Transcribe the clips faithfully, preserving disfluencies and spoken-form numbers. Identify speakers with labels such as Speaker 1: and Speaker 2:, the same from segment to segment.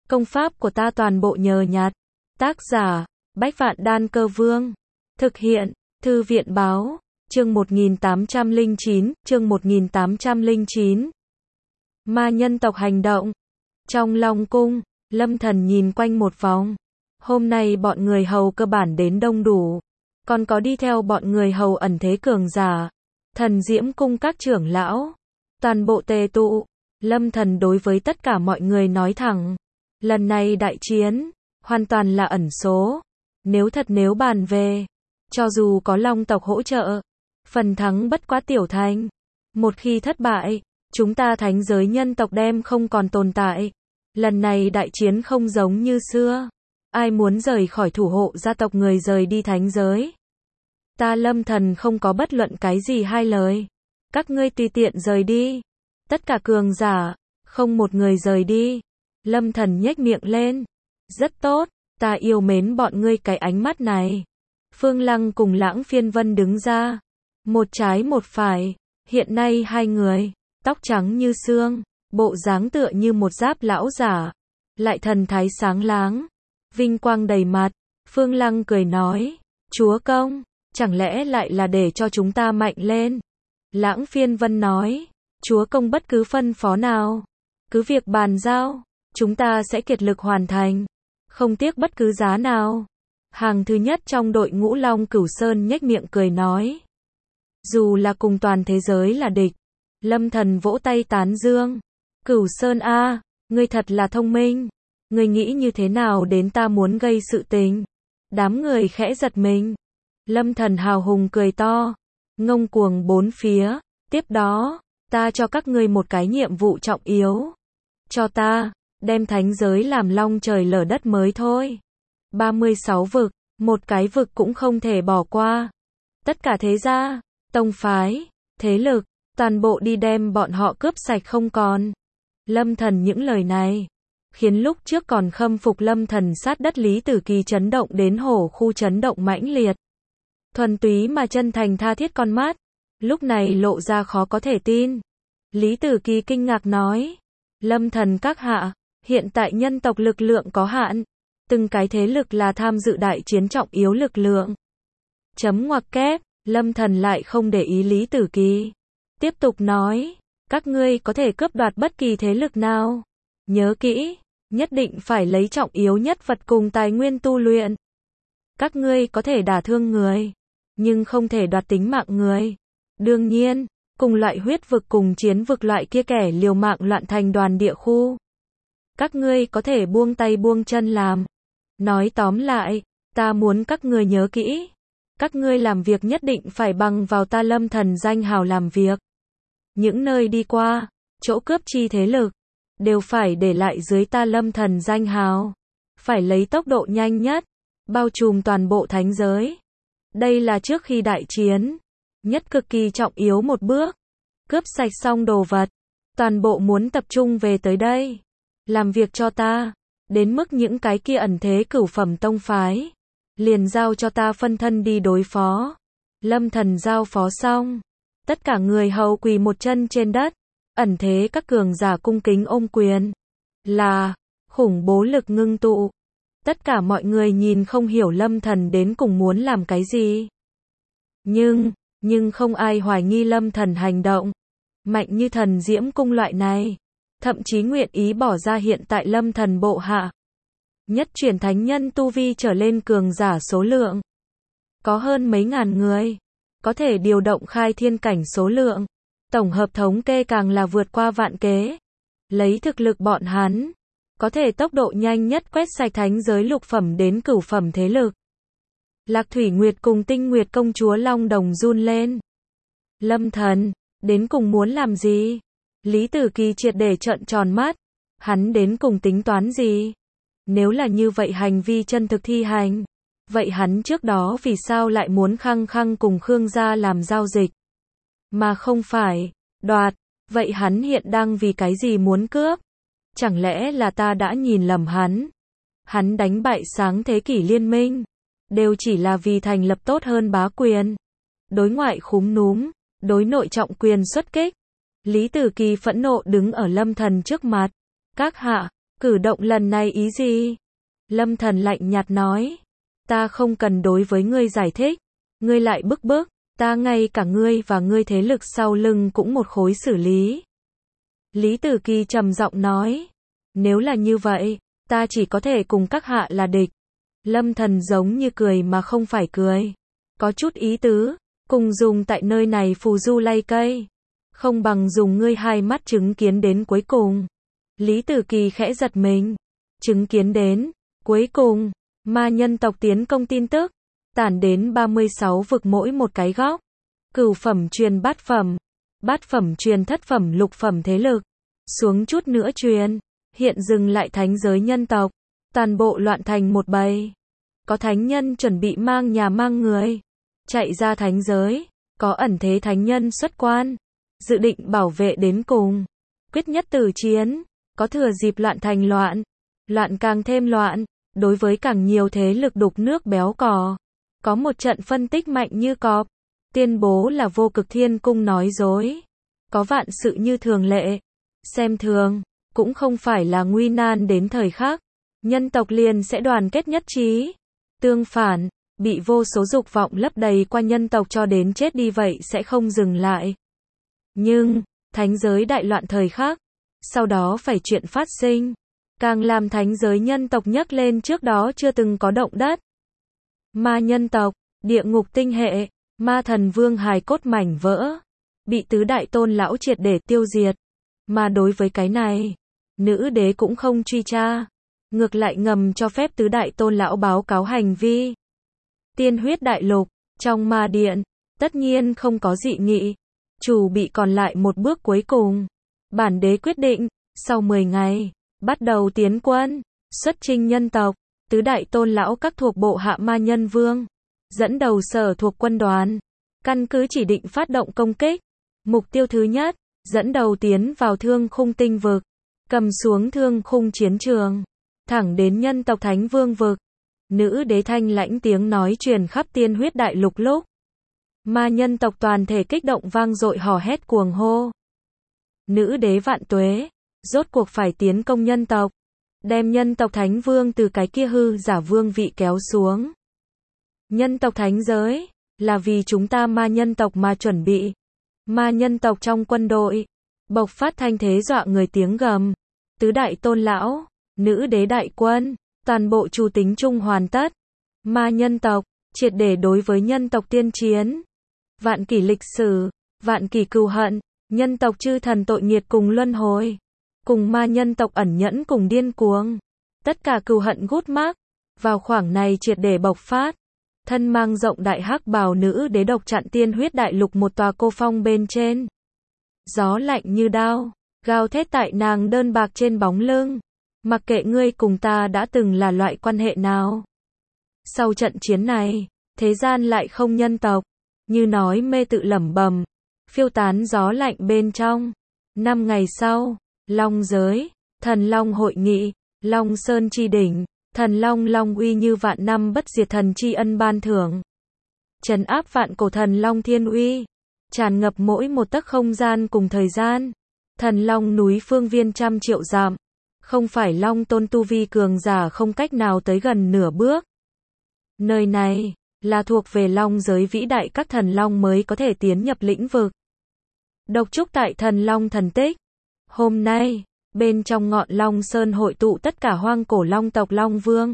Speaker 1: Công pháp của ta toàn bộ nhờ nhặt. Tác giả, Bách Vạn Đan Cơ Vương. Thực hiện, Thư viện Báo. Chương một nghìn tám trăm lẻ chín, chương một nghìn tám trăm lẻ chín. Ma nhân tộc hành động. Trong Long cung, Lâm Thần nhìn quanh một vòng. Hôm nay bọn người hầu cơ bản đến đông đủ. Còn có đi theo bọn người hầu ẩn thế cường giả. Thần Diễm cung các trưởng lão. Toàn bộ tề tụ. Lâm Thần đối với tất cả mọi người nói thẳng. Lần này đại chiến, hoàn toàn là ẩn số. Nếu thật nếu bàn về, cho dù có Long tộc hỗ trợ, phần thắng bất quá tiểu thành. Một khi thất bại, chúng ta thánh giới nhân tộc đem không còn tồn tại. Lần này đại chiến không giống như xưa. Ai muốn rời khỏi thủ hộ gia tộc người rời đi thánh giới. Ta Lâm Thần không có bất luận cái gì hai lời. Các ngươi tùy tiện rời đi. Tất cả cường giả, không một người rời đi. Lâm Thần nhếch miệng lên. Rất tốt, ta yêu mến bọn ngươi cái ánh mắt này. Phương Lăng cùng Lãng Phiên Vân đứng ra. Một trái một phải. Hiện nay hai người, tóc trắng như xương, bộ dáng tựa như một giáp lão giả. Lại thần thái sáng láng, vinh quang đầy mặt. Phương Lăng cười nói, chúa công, chẳng lẽ lại là để cho chúng ta mạnh lên? Lãng Phiên Vân nói, chúa công bất cứ phân phó nào, cứ việc bàn giao, chúng ta sẽ kiệt lực hoàn thành, không tiếc bất cứ giá nào. Hàng thứ nhất trong đội ngũ Long Cửu Sơn nhếch miệng cười nói, dù là cùng toàn thế giới là địch. Lâm Thần vỗ tay tán dương, Cửu Sơn a, ngươi thật là thông minh. Ngươi nghĩ như thế nào đến ta muốn gây sự tình? Đám người khẽ giật mình. Lâm Thần hào hùng cười to, ngông cuồng bốn phía. Tiếp đó, ta cho các ngươi một cái nhiệm vụ trọng yếu. Cho ta, đem thánh giới làm long trời lở đất mới thôi. ba mươi sáu vực, một cái vực cũng không thể bỏ qua. Tất cả thế gia, tông phái, thế lực, toàn bộ đi đem bọn họ cướp sạch không còn. Lâm Thần những lời này, khiến lúc trước còn khâm phục Lâm Thần sát đất Lý Tử Kỳ chấn động đến hổ khu chấn động mãnh liệt. Thuần túy mà chân thành tha thiết con mắt, lúc này lộ ra khó có thể tin. Lý Tử Kỳ kinh ngạc nói, Lâm Thần các hạ, hiện tại nhân tộc lực lượng có hạn, từng cái thế lực là tham dự đại chiến trọng yếu lực lượng. Chấm ngoặc kép, Lâm Thần lại không để ý Lý Tử Kỳ. Tiếp tục nói, các ngươi có thể cướp đoạt bất kỳ thế lực nào. Nhớ kỹ, nhất định phải lấy trọng yếu nhất vật cùng tài nguyên tu luyện. Các ngươi có thể đả thương người, nhưng không thể đoạt tính mạng người. Đương nhiên, cùng loại huyết vực cùng chiến vực loại kia kẻ liều mạng loạn thành đoàn địa khu. Các ngươi có thể buông tay buông chân làm. Nói tóm lại, ta muốn các ngươi nhớ kỹ. Các ngươi làm việc nhất định phải bằng vào ta Lâm Thần danh hào làm việc. Những nơi đi qua, chỗ cướp chi thế lực, đều phải để lại dưới ta Lâm Thần danh hào. Phải lấy tốc độ nhanh nhất, bao trùm toàn bộ thánh giới. Đây là trước khi đại chiến, nhất cực kỳ trọng yếu một bước. Cướp sạch xong đồ vật, toàn bộ muốn tập trung về tới đây. Làm việc cho ta, đến mức những cái kia ẩn thế cửu phẩm tông phái. Liền giao cho ta phân thân đi đối phó. Lâm Thần giao phó xong. Tất cả người hầu quỳ một chân trên đất. Ẩn thế các cường giả cung kính ôm quyền. Là, khủng bố lực ngưng tụ. Tất cả mọi người nhìn không hiểu Lâm Thần đến cùng muốn làm cái gì. Nhưng, nhưng không ai hoài nghi Lâm Thần hành động. Mạnh như Thần Diễm cung loại này. Thậm chí nguyện ý bỏ ra hiện tại Lâm Thần bộ hạ. Nhất chuyển thánh nhân tu vi trở lên cường giả số lượng. Có hơn mấy ngàn người. Có thể điều động khai thiên cảnh số lượng. Tổng hợp thống kê càng là vượt qua vạn kế. Lấy thực lực bọn hắn, có thể tốc độ nhanh nhất quét sạch thánh giới lục phẩm đến cửu phẩm thế lực. Lạc Thủy Nguyệt cùng Tinh Nguyệt công chúa Long Đồng run lên. Lâm Thần, đến cùng muốn làm gì? Lý Tử Kỳ triệt để trợn tròn mắt. Hắn đến cùng tính toán gì? Nếu là như vậy hành vi chân thực thi hành, vậy hắn trước đó vì sao lại muốn khăng khăng cùng Khương gia làm giao dịch? Mà không phải đoạt, vậy hắn hiện đang vì cái gì muốn cướp? Chẳng lẽ là ta đã nhìn lầm hắn? Hắn đánh bại sáng thế kỷ liên minh, đều chỉ là vì thành lập tốt hơn bá quyền. Đối ngoại khúm núm, đối nội trọng quyền xuất kích. Lý Tử Kỳ phẫn nộ đứng ở Lâm Thần trước mặt. Các hạ, Cử động lần này ý gì? Lâm Thần lạnh nhạt nói. Ta không cần đối với ngươi giải thích. Ngươi lại bức bức, ta ngay cả ngươi và ngươi thế lực sau lưng cũng một khối xử lý. Lý Tử Kỳ trầm giọng nói. Nếu là như vậy, ta chỉ có thể cùng các hạ là địch. Lâm Thần giống như cười mà không phải cười. Có chút ý tứ, cùng dùng tại nơi này phù du lay cây. Không bằng dùng ngươi hai mắt chứng kiến đến cuối cùng. Lý Tử Kỳ khẽ giật mình. Chứng kiến đến, cuối cùng, ma nhân tộc tiến công tin tức. Tản đến ba mươi sáu vực mỗi một cái góc. Cửu phẩm truyền bát phẩm. Bát phẩm truyền thất phẩm lục phẩm thế lực. Xuống chút nữa truyền. Hiện dừng lại thánh giới nhân tộc. Toàn bộ loạn thành một bầy. Có thánh nhân chuẩn bị mang nhà mang người. Chạy ra thánh giới. Có ẩn thế thánh nhân xuất quan. Dự định bảo vệ đến cùng. Quyết nhất tử chiến. Có thừa dịp loạn thành loạn. Loạn càng thêm loạn. Đối với càng nhiều thế lực đục nước béo cò. Có một trận phân tích mạnh như cọp. Tuyên bố là vô cực thiên cung nói dối. Có vạn sự như thường lệ. Xem thường. Cũng không phải là nguy nan đến thời khắc. Nhân tộc liền sẽ đoàn kết nhất trí. Tương phản, bị vô số dục vọng lấp đầy qua nhân tộc cho đến chết đi vậy sẽ không dừng lại. Nhưng, thánh giới đại loạn thời khắc. Sau đó phải chuyện phát sinh. Càng làm thánh giới nhân tộc nhấc lên trước đó chưa từng có động đất. Ma nhân tộc, địa ngục tinh hệ, ma thần vương hài cốt mảnh vỡ. Bị tứ đại tôn lão triệt để tiêu diệt. Mà đối với cái này, nữ đế cũng không truy tra. Ngược lại ngầm cho phép tứ đại tôn lão báo cáo hành vi. Tiên huyết đại lục, trong ma điện, tất nhiên không có dị nghị. Chủ bị còn lại một bước cuối cùng. Bản đế quyết định, sau mười ngày, bắt đầu tiến quân, xuất chinh nhân tộc, tứ đại tôn lão các thuộc bộ hạ ma nhân vương. Dẫn đầu sở thuộc quân đoàn. Căn cứ chỉ định phát động công kích. Mục tiêu thứ nhất, dẫn đầu tiến vào thương khung tinh vực. Cầm xuống thương khung chiến trường. Thẳng đến nhân tộc thánh vương vực. Nữ đế thanh lãnh tiếng nói truyền khắp tiên huyết đại lục lúc. Ma nhân tộc toàn thể kích động vang dội hò hét cuồng hô. Nữ đế vạn tuế. Rốt cuộc phải tiến công nhân tộc. Đem nhân tộc thánh vương từ cái kia hư giả vương vị kéo xuống. Nhân tộc thánh giới. Là vì chúng ta ma nhân tộc mà chuẩn bị. Ma nhân tộc trong quân đội. Bộc phát thanh thế dọa người tiếng gầm. Tứ đại tôn lão. Nữ đế đại quân. Toàn bộ chủ tính chung hoàn tất. Ma nhân tộc. Triệt để đối với nhân tộc tiên chiến. Vạn kỷ lịch sử. Vạn kỷ cừu hận. Nhân tộc chư thần tội nghiệt cùng luân hồi. Cùng ma nhân tộc ẩn nhẫn cùng điên cuồng. Tất cả cừu hận gút mác. Vào khoảng này triệt để bộc phát. Thân mang rộng đại hắc bào nữ đế độc chặn tiên huyết đại lục một tòa cô phong bên trên. Gió lạnh như đao. Gào thét tại nàng đơn bạc trên bóng lưng. Mặc kệ ngươi cùng ta đã từng là loại quan hệ nào. Sau trận chiến này, thế gian lại không nhân tộc. Như nói mê tự lẩm bẩm. Phiêu tán gió lạnh bên trong. Năm ngày sau, Long giới, thần Long hội nghị, Long Sơn chi đỉnh, thần Long Long uy như vạn năm bất diệt thần chi ân ban thưởng. Trấn áp vạn cổ thần Long thiên uy. Tràn ngập mỗi một tấc không gian cùng thời gian. Thần Long núi phương viên trăm triệu dặm. Không phải Long tôn tu vi cường giả không cách nào tới gần nửa bước. Nơi này, là thuộc về Long giới vĩ đại các thần Long mới có thể tiến nhập lĩnh vực. Độc trúc tại thần Long thần tích. Hôm nay, bên trong ngọn Long Sơn hội tụ tất cả hoang cổ Long tộc Long Vương.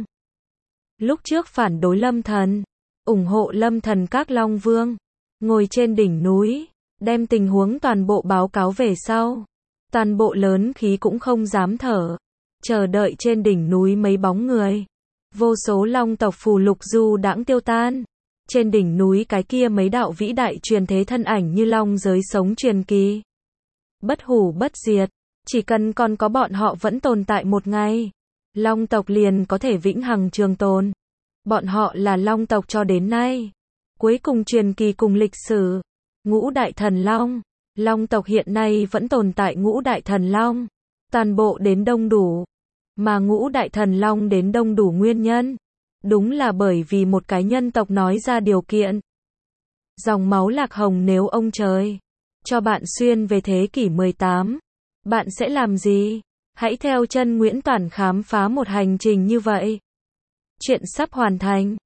Speaker 1: Lúc trước phản đối Lâm Thần, ủng hộ Lâm Thần các Long Vương. Ngồi trên đỉnh núi, đem tình huống toàn bộ báo cáo về sau. Toàn bộ lớn khí cũng không dám thở. Chờ đợi trên đỉnh núi mấy bóng người. Vô số Long tộc phù lục du đãng tiêu tan. Trên đỉnh núi cái kia mấy đạo vĩ đại truyền thế thân ảnh như Long giới sống truyền kỳ. Bất hủ bất diệt. Chỉ cần còn có bọn họ vẫn tồn tại một ngày. Long tộc liền có thể vĩnh hằng trường tồn. Bọn họ là Long tộc cho đến nay. Cuối cùng truyền kỳ cùng lịch sử. Ngũ đại thần Long. Long tộc hiện nay vẫn tồn tại ngũ đại thần Long. Toàn bộ đến đông đủ. Mà ngũ đại thần Long đến đông đủ nguyên nhân. Đúng là bởi vì một cái nhân tộc nói ra điều kiện. Dòng máu lạc hồng nếu ông trời cho bạn xuyên về thế kỷ mười tám. Bạn sẽ làm gì? Hãy theo chân Nguyễn Toản khám phá một hành trình như vậy. Chuyện sắp hoàn thành.